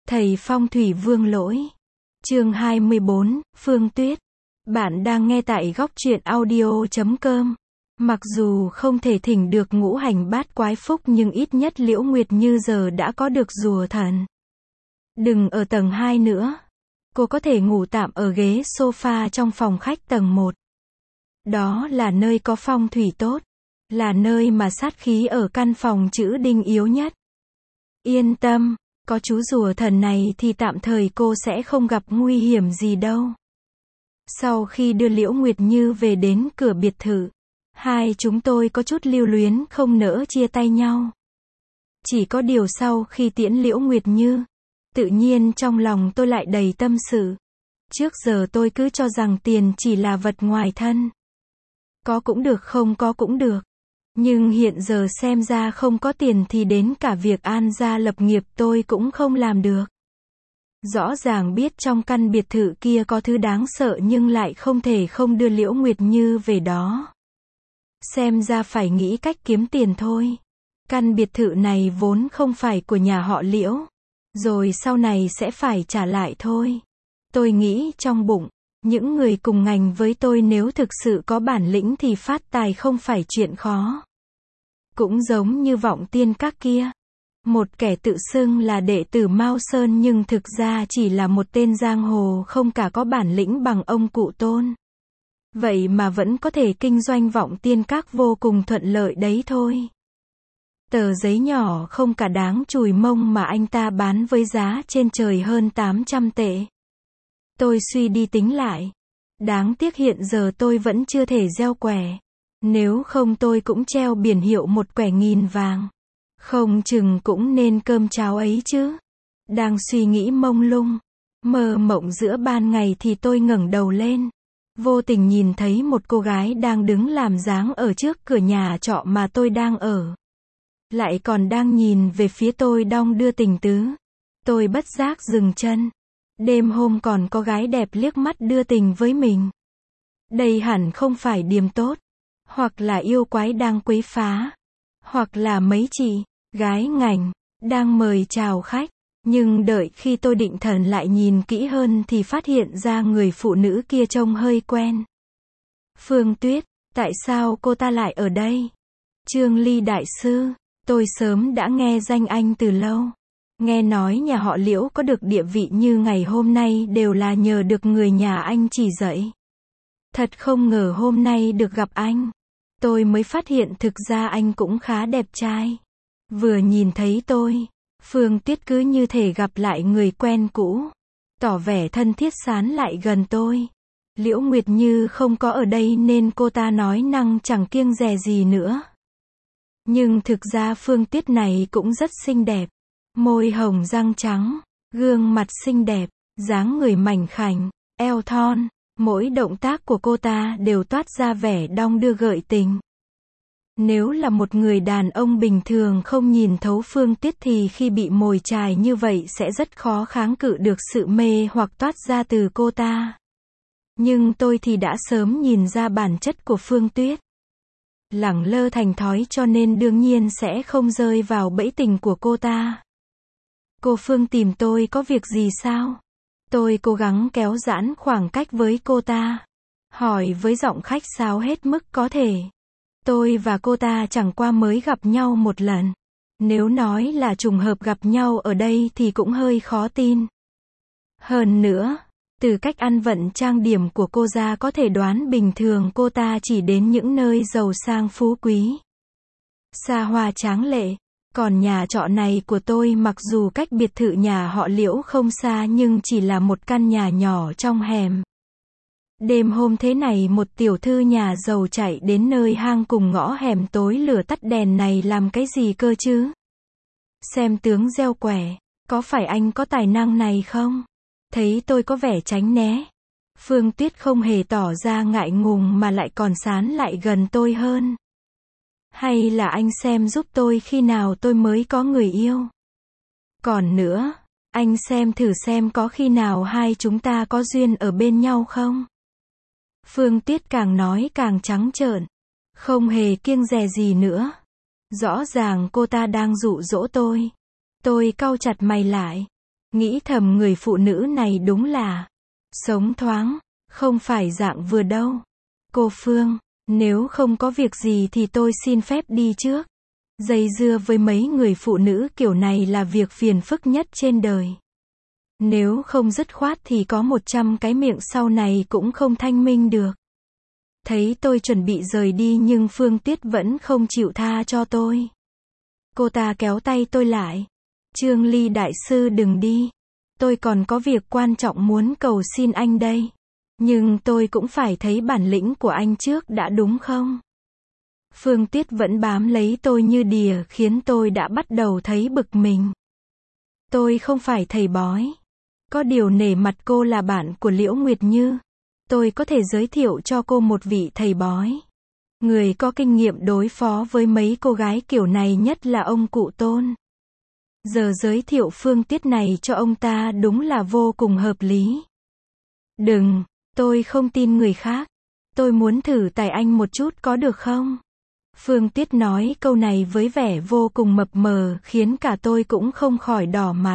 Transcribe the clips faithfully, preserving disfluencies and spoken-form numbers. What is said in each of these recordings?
Thầy Phong thủy Vương Lỗi. Chương hai mươi bốn, Phương Tuyết. Bạn đang nghe tại góc truyện audio chấm com. Mặc dù không thể thỉnh được ngũ hành bát quái phúc nhưng ít nhất Liễu Nguyệt Như giờ đã có được rùa thần. Đừng ở tầng hai nữa. Cô có thể ngủ tạm ở ghế sofa trong phòng khách tầng một. Đó là nơi có phong thủy tốt. Là nơi mà sát khí ở căn phòng chữ đinh yếu nhất. Yên tâm, có chú rùa thần này thì tạm thời cô sẽ không gặp nguy hiểm gì đâu. Sau khi đưa Liễu Nguyệt Như về đến cửa biệt thự, hai chúng tôi có chút lưu luyến không nỡ chia tay nhau. Chỉ có điều sau khi tiễn Liễu Nguyệt Như, tự nhiên trong lòng tôi lại đầy tâm sự. Trước giờ tôi cứ cho rằng tiền chỉ là vật ngoài thân. Có cũng được không có cũng được. Nhưng hiện giờ xem ra không có tiền thì đến cả việc an gia lập nghiệp tôi cũng không làm được. Rõ ràng biết trong căn biệt thự kia có thứ đáng sợ nhưng lại không thể không đưa Liễu Nguyệt Như về đó. Xem ra phải nghĩ cách kiếm tiền thôi. Căn biệt thự này vốn không phải của nhà họ Liễu. Rồi sau này sẽ phải trả lại thôi. Tôi nghĩ trong bụng, những người cùng ngành với tôi nếu thực sự có bản lĩnh thì phát tài không phải chuyện khó. Cũng giống như Vọng Tiên Các kia. Một kẻ tự xưng là đệ tử Mao Sơn nhưng thực ra chỉ là một tên giang hồ không cả có bản lĩnh bằng ông cụ Tôn. Vậy mà vẫn có thể kinh doanh Vọng Tiên Các vô cùng thuận lợi đấy thôi. Tờ giấy nhỏ không cả đáng chùi mông mà anh ta bán với giá trên trời hơn tám trăm tệ. Tôi suy đi tính lại. Đáng tiếc hiện giờ tôi vẫn chưa thể gieo quẻ. Nếu không tôi cũng treo biển hiệu một quẻ nghìn vàng. Không chừng cũng nên cơm cháo ấy chứ. Đang suy nghĩ mông lung, mơ mộng giữa ban ngày thì tôi ngẩng đầu lên. Vô tình nhìn thấy một cô gái đang đứng làm dáng ở trước cửa nhà trọ mà tôi đang ở. Lại còn đang nhìn về phía tôi đong đưa tình tứ. Tôi bất giác dừng chân. Đêm hôm còn có gái đẹp liếc mắt đưa tình với mình. Đây hẳn không phải điềm tốt. Hoặc là yêu quái đang quấy phá. Hoặc là mấy chị, gái ngành, đang mời chào khách. Nhưng đợi khi tôi định thần lại nhìn kỹ hơn thì phát hiện ra người phụ nữ kia trông hơi quen. Phương Tuyết, tại sao cô ta lại ở đây? Trương Ly đại sư, tôi sớm đã nghe danh anh từ lâu. Nghe nói nhà họ Liễu có được địa vị như ngày hôm nay đều là nhờ được người nhà anh chỉ dạy. Thật không ngờ hôm nay được gặp anh. Tôi mới phát hiện thực ra anh cũng khá đẹp trai. Vừa nhìn thấy tôi, Phương Tuyết cứ như thể gặp lại người quen cũ. Tỏ vẻ thân thiết sán lại gần tôi. Liễu Nguyệt Như không có ở đây nên cô ta nói năng chẳng kiêng dè gì nữa. Nhưng thực ra Phương Tuyết này cũng rất xinh đẹp. Môi hồng răng trắng, gương mặt xinh đẹp, dáng người mảnh khảnh, eo thon. Mỗi động tác của cô ta đều toát ra vẻ đong đưa gợi tình. Nếu là một người đàn ông bình thường không nhìn thấu Phương Tuyết thì khi bị mồi chài như vậy sẽ rất khó kháng cự được sự mê hoặc toát ra từ cô ta. Nhưng tôi thì đã sớm nhìn ra bản chất của Phương Tuyết. Lẳng lơ thành thói cho nên đương nhiên sẽ không rơi vào bẫy tình của cô ta. Cô Phương tìm tôi có việc gì sao? Tôi cố gắng kéo giãn khoảng cách với cô ta. Hỏi với giọng khách sáo hết mức có thể. Tôi và cô ta chẳng qua mới gặp nhau một lần. Nếu nói là trùng hợp gặp nhau ở đây thì cũng hơi khó tin. Hơn nữa, từ cách ăn vận trang điểm của cô ra có thể đoán bình thường cô ta chỉ đến những nơi giàu sang phú quý. Xa hoa tráng lệ. Còn nhà trọ này của tôi mặc dù cách biệt thự nhà họ Liễu không xa nhưng chỉ là một căn nhà nhỏ trong hẻm. Đêm hôm thế này một tiểu thư nhà giàu chạy đến nơi hang cùng ngõ hẻm tối lửa tắt đèn này làm cái gì cơ chứ? Xem tướng gieo quẻ, có phải anh có tài năng này không? Thấy tôi có vẻ tránh né. Phương Tuyết không hề tỏ ra ngại ngùng mà lại còn sán lại gần tôi hơn. Hay là anh xem giúp tôi khi nào tôi mới có người yêu? Còn nữa, anh xem thử xem có khi nào hai chúng ta có duyên ở bên nhau không? Phương Tuyết càng nói càng trắng trợn, không hề kiêng dè gì nữa. Rõ ràng cô ta đang dụ dỗ tôi. Tôi cau chặt mày lại. Nghĩ thầm người phụ nữ này đúng là sống thoáng, không phải dạng vừa đâu. Cô Phương, nếu không có việc gì thì tôi xin phép đi trước. Dây dưa với mấy người phụ nữ kiểu này là việc phiền phức nhất trên đời. Nếu không dứt khoát thì có một trăm cái miệng sau này cũng không thanh minh được. Thấy tôi chuẩn bị rời đi nhưng Phương Tuyết vẫn không chịu tha cho tôi. Cô ta kéo tay tôi lại. Trương Ly đại sư đừng đi. Tôi còn có việc quan trọng muốn cầu xin anh đây. Nhưng tôi cũng phải thấy bản lĩnh của anh trước đã đúng không? Phương Tuyết vẫn bám lấy tôi như đìa khiến tôi đã bắt đầu thấy bực mình. Tôi không phải thầy bói. Có điều nể mặt cô là bạn của Liễu Nguyệt Như. Tôi có thể giới thiệu cho cô một vị thầy bói. Người có kinh nghiệm đối phó với mấy cô gái kiểu này nhất là ông cụ Tôn. Giờ giới thiệu Phương Tuyết này cho ông ta đúng là vô cùng hợp lý. Đừng, tôi không tin người khác. Tôi muốn thử tài anh một chút có được không? Phương Tuyết nói câu này với vẻ vô cùng mập mờ khiến cả tôi cũng không khỏi đỏ mặt.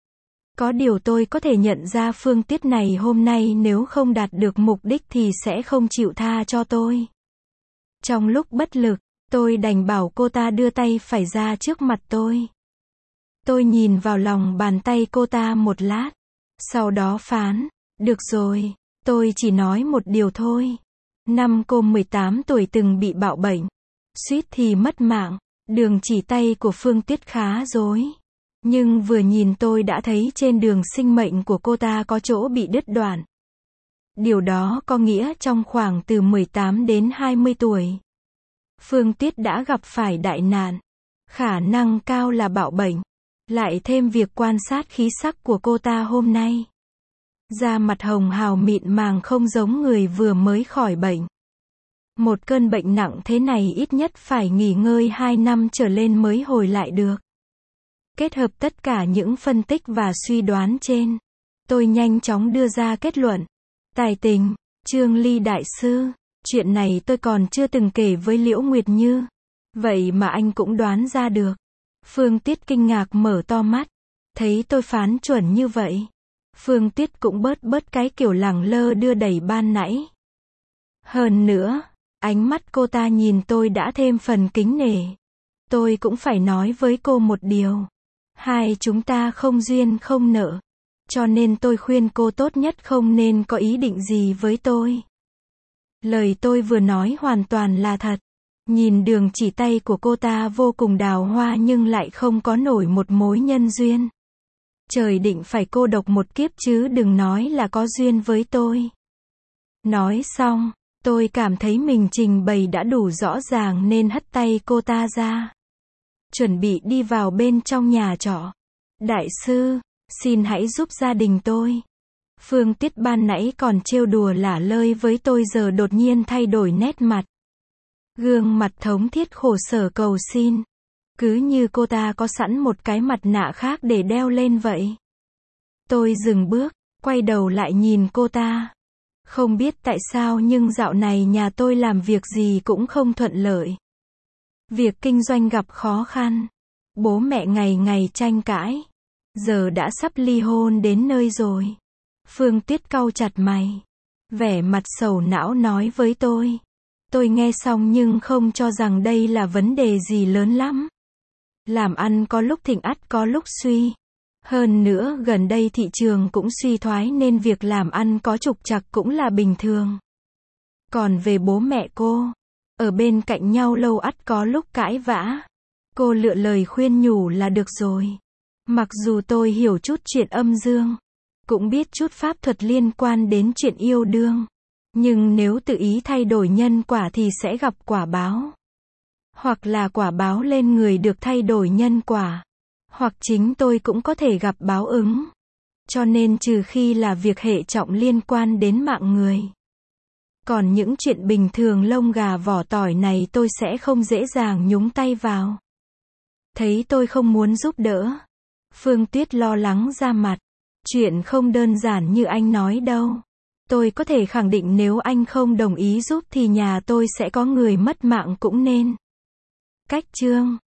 Có điều tôi có thể nhận ra Phương Tuyết này hôm nay nếu không đạt được mục đích thì sẽ không chịu tha cho tôi. Trong lúc bất lực, tôi đành bảo cô ta đưa tay phải ra trước mặt tôi. Tôi nhìn vào lòng bàn tay cô ta một lát. Sau đó phán, được rồi, tôi chỉ nói một điều thôi. Năm cô mười tám tuổi từng bị bạo bệnh. Suýt thì mất mạng. Đường chỉ tay của Phương Tuyết khá rối. Nhưng vừa nhìn tôi đã thấy trên đường sinh mệnh của cô ta có chỗ bị đứt đoạn. Điều đó có nghĩa trong khoảng từ mười tám đến hai mươi tuổi. Phương Tuyết đã gặp phải đại nạn. Khả năng cao là bạo bệnh. Lại thêm việc quan sát khí sắc của cô ta hôm nay. Da mặt hồng hào mịn màng không giống người vừa mới khỏi bệnh. Một cơn bệnh nặng thế này ít nhất phải nghỉ ngơi hai năm trở lên mới hồi lại được. Kết hợp tất cả những phân tích và suy đoán trên, tôi nhanh chóng đưa ra kết luận. Tài tình, Trương Ly đại sư, chuyện này tôi còn chưa từng kể với Liễu Nguyệt Như. Vậy mà anh cũng đoán ra được. Phương Tuyết kinh ngạc mở to mắt. Thấy tôi phán chuẩn như vậy. Phương Tuyết cũng bớt bớt cái kiểu lẳng lơ đưa đẩy ban nãy. Hơn nữa, ánh mắt cô ta nhìn tôi đã thêm phần kính nể. Tôi cũng phải nói với cô một điều. Hai chúng ta không duyên không nợ. Cho nên tôi khuyên cô tốt nhất không nên có ý định gì với tôi. Lời tôi vừa nói hoàn toàn là thật. Nhìn đường chỉ tay của cô ta vô cùng đào hoa nhưng lại không có nổi một mối nhân duyên. Trời định phải cô độc một kiếp chứ đừng nói là có duyên với tôi. Nói xong, tôi cảm thấy mình trình bày đã đủ rõ ràng nên hất tay cô ta ra. Chuẩn bị đi vào bên trong nhà trọ. Đại sư, xin hãy giúp gia đình tôi. Phương Tuyết ban nãy còn trêu đùa lả lơi với tôi giờ đột nhiên thay đổi nét mặt. Gương mặt thống thiết khổ sở cầu xin. Cứ như cô ta có sẵn một cái mặt nạ khác để đeo lên vậy. Tôi dừng bước, quay đầu lại nhìn cô ta. Không biết tại sao nhưng dạo này nhà tôi làm việc gì cũng không thuận lợi. Việc kinh doanh gặp khó khăn. Bố mẹ ngày ngày tranh cãi. Giờ đã sắp ly hôn đến nơi rồi. Phương Tuyết cau chặt mày. Vẻ mặt sầu não nói với tôi. Tôi nghe xong nhưng không cho rằng đây là vấn đề gì lớn lắm. Làm ăn có lúc thịnh ắt có lúc suy. Hơn nữa gần đây thị trường cũng suy thoái nên việc làm ăn có trục trặc cũng là bình thường. Còn về bố mẹ cô, ở bên cạnh nhau lâu ắt có lúc cãi vã. Cô lựa lời khuyên nhủ là được rồi. Mặc dù tôi hiểu chút chuyện âm dương, cũng biết chút pháp thuật liên quan đến chuyện yêu đương. Nhưng nếu tự ý thay đổi nhân quả thì sẽ gặp quả báo. Hoặc là quả báo lên người được thay đổi nhân quả. Hoặc chính tôi cũng có thể gặp báo ứng. Cho nên trừ khi là việc hệ trọng liên quan đến mạng người. Còn những chuyện bình thường lông gà vỏ tỏi này tôi sẽ không dễ dàng nhúng tay vào. Thấy tôi không muốn giúp đỡ. Phương Tuyết lo lắng ra mặt. Chuyện không đơn giản như anh nói đâu. Tôi có thể khẳng định nếu anh không đồng ý giúp thì nhà tôi sẽ có người mất mạng cũng nên. Cách chương